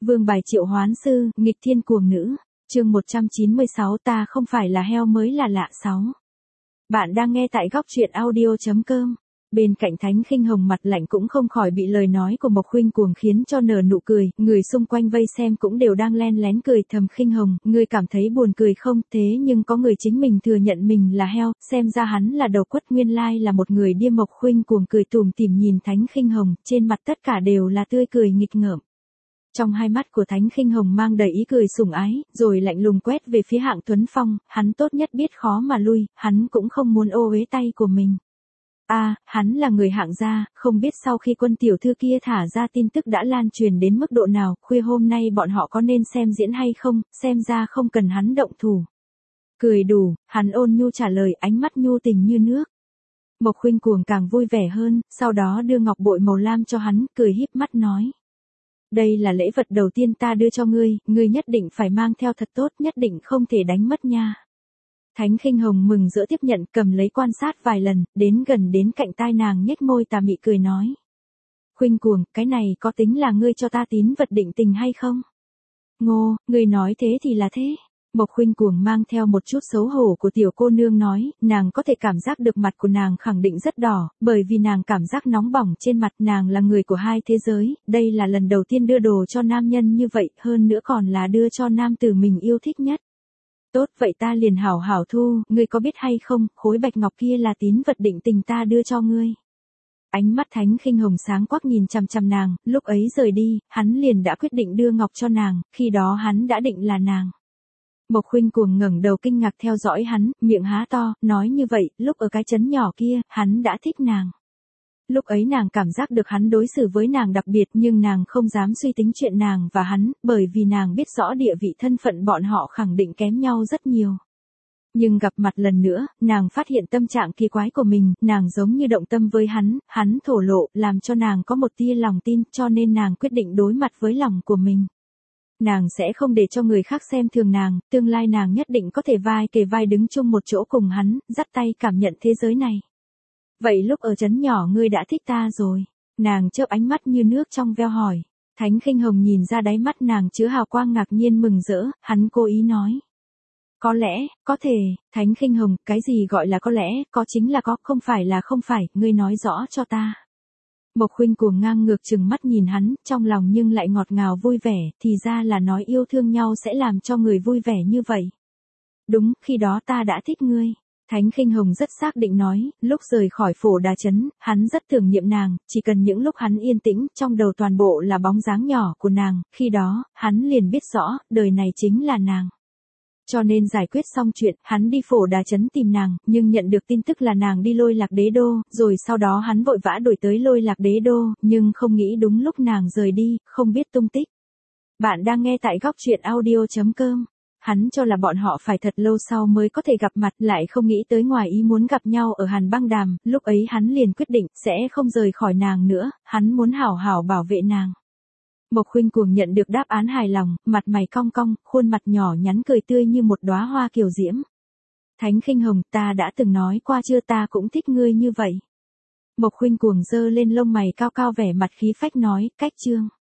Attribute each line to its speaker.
Speaker 1: Vương bài triệu hoán sư, nghịch thiên cuồng nữ. Chương 196 ta không phải là heo mới là lạ 6. Bạn đang nghe tại góc truyện audio.com. Bên cạnh Thánh Khinh Hồng mặt lạnh cũng không khỏi bị lời nói của Mộc Khuynh Cuồng khiến cho nở nụ cười, người xung quanh vây xem cũng đều đang len lén cười thầm. Khinh Hồng, ngươi cảm thấy buồn cười không? Thế nhưng có người chính mình thừa nhận mình là heo, xem ra hắn là đầu quất, nguyên lai là một người điên. Mộc Khuynh Cuồng cười tủm tỉm nhìn Thánh Khinh Hồng, trên mặt tất cả đều là tươi cười nghịch ngợm. Trong hai mắt của Thánh Khinh Hồng mang đầy ý cười sủng ái, rồi lạnh lùng quét về phía Hạng Tuấn Phong, hắn tốt nhất biết khó mà lui, hắn cũng không muốn ô uế tay của mình. Hắn là người Hạng gia, không biết sau khi quân tiểu thư kia thả ra tin tức đã lan truyền đến mức độ nào, khuya hôm nay bọn họ có nên xem diễn hay không, xem ra không cần hắn động thủ. Cười đủ, hắn ôn nhu trả lời, ánh mắt nhu tình như nước. Mộc Khuynh Cuồng càng vui vẻ hơn, sau đó đưa ngọc bội màu lam cho hắn, cười híp mắt nói. Đây là lễ vật đầu tiên ta đưa cho ngươi, ngươi nhất định phải mang theo thật tốt, nhất định không thể đánh mất nha. Thánh Khinh Hồng mừng rỡ tiếp nhận, cầm lấy quan sát vài lần, đến gần đến cạnh tai nàng nhếch môi tà mị cười nói. Khuynh Cuồng, cái này có tính là ngươi cho ta tín vật định tình hay không? Ngô, ngươi nói thế thì là thế. Mộc Khuynh Cuồng mang theo một chút xấu hổ của tiểu cô nương nói, nàng có thể cảm giác được mặt của nàng khẳng định rất đỏ, bởi vì nàng cảm giác nóng bỏng trên mặt. Nàng là người của hai thế giới, đây là lần đầu tiên đưa đồ cho nam nhân như vậy, hơn nữa còn là đưa cho nam tử mình yêu thích nhất. Tốt, vậy ta liền hảo hảo thu, ngươi có biết hay không, khối bạch ngọc kia là tín vật định tình ta đưa cho ngươi. Ánh mắt Thánh Khinh Hồng sáng quắc nhìn chằm chằm nàng, lúc ấy rời đi, hắn liền đã quyết định đưa ngọc cho nàng, khi đó hắn đã định là nàng. Mộc Khuynh Cuồng ngẩng đầu kinh ngạc theo dõi hắn, miệng há to, nói như vậy, lúc ở cái trấn nhỏ kia, hắn đã thích nàng. Lúc ấy nàng cảm giác được hắn đối xử với nàng đặc biệt, nhưng nàng không dám suy tính chuyện nàng và hắn, bởi vì nàng biết rõ địa vị thân phận bọn họ khẳng định kém nhau rất nhiều. Nhưng gặp mặt lần nữa, nàng phát hiện tâm trạng kỳ quái của mình, nàng giống như động tâm với hắn thổ lộ, làm cho nàng có một tia lòng tin, cho nên nàng quyết định đối mặt với lòng của mình. Nàng sẽ không để cho người khác xem thường nàng, tương lai nàng nhất định có thể vai kề vai đứng chung một chỗ cùng hắn, dắt tay cảm nhận thế giới này. Vậy lúc ở trấn nhỏ ngươi đã thích ta rồi? Nàng chớp ánh mắt như nước trong veo hỏi. Thánh Khinh Hồng nhìn ra đáy mắt nàng chứa hào quang ngạc nhiên mừng rỡ, hắn cố ý nói. Có lẽ, có thể. Thánh Khinh Hồng, cái gì gọi là có lẽ, có chính là có, không phải là không phải, ngươi nói rõ cho ta. Mộc Khuynh Cuồng ngang ngược trừng mắt nhìn hắn, trong lòng nhưng lại ngọt ngào vui vẻ, thì ra là nói yêu thương nhau sẽ làm cho người vui vẻ như vậy. Đúng, khi đó ta đã thích ngươi. Thánh Khinh Hồng rất xác định nói, lúc rời khỏi Phổ Đà Trấn, hắn rất tưởng niệm nàng, chỉ cần những lúc hắn yên tĩnh, trong đầu toàn bộ là bóng dáng nhỏ của nàng, khi đó, hắn liền biết rõ, đời này chính là nàng. Cho nên giải quyết xong chuyện, hắn đi Phổ Đà Trấn tìm nàng, nhưng nhận được tin tức là nàng đi Lôi Lạc Đế Đô, rồi sau đó hắn vội vã đuổi tới Lôi Lạc Đế Đô, nhưng không nghĩ đúng lúc nàng rời đi, không biết tung tích. Bạn đang nghe tại góc truyện audio.com. Hắn cho là bọn họ phải thật lâu sau mới có thể gặp mặt, lại không nghĩ tới ngoài ý muốn gặp nhau ở Hàn Băng Đàm, lúc ấy hắn liền quyết định, sẽ không rời khỏi nàng nữa, hắn muốn hảo hảo bảo vệ nàng. Mộc Khuynh Cuồng nhận được đáp án hài lòng, mặt mày cong cong, khuôn mặt nhỏ nhắn cười tươi như một đóa hoa kiều diễm. Thánh Khinh Hồng, ta đã từng nói qua chưa, ta cũng thích ngươi như vậy. Mộc Khuynh Cuồng giơ lên lông mày cao cao vẻ mặt khí phách nói, cách chương.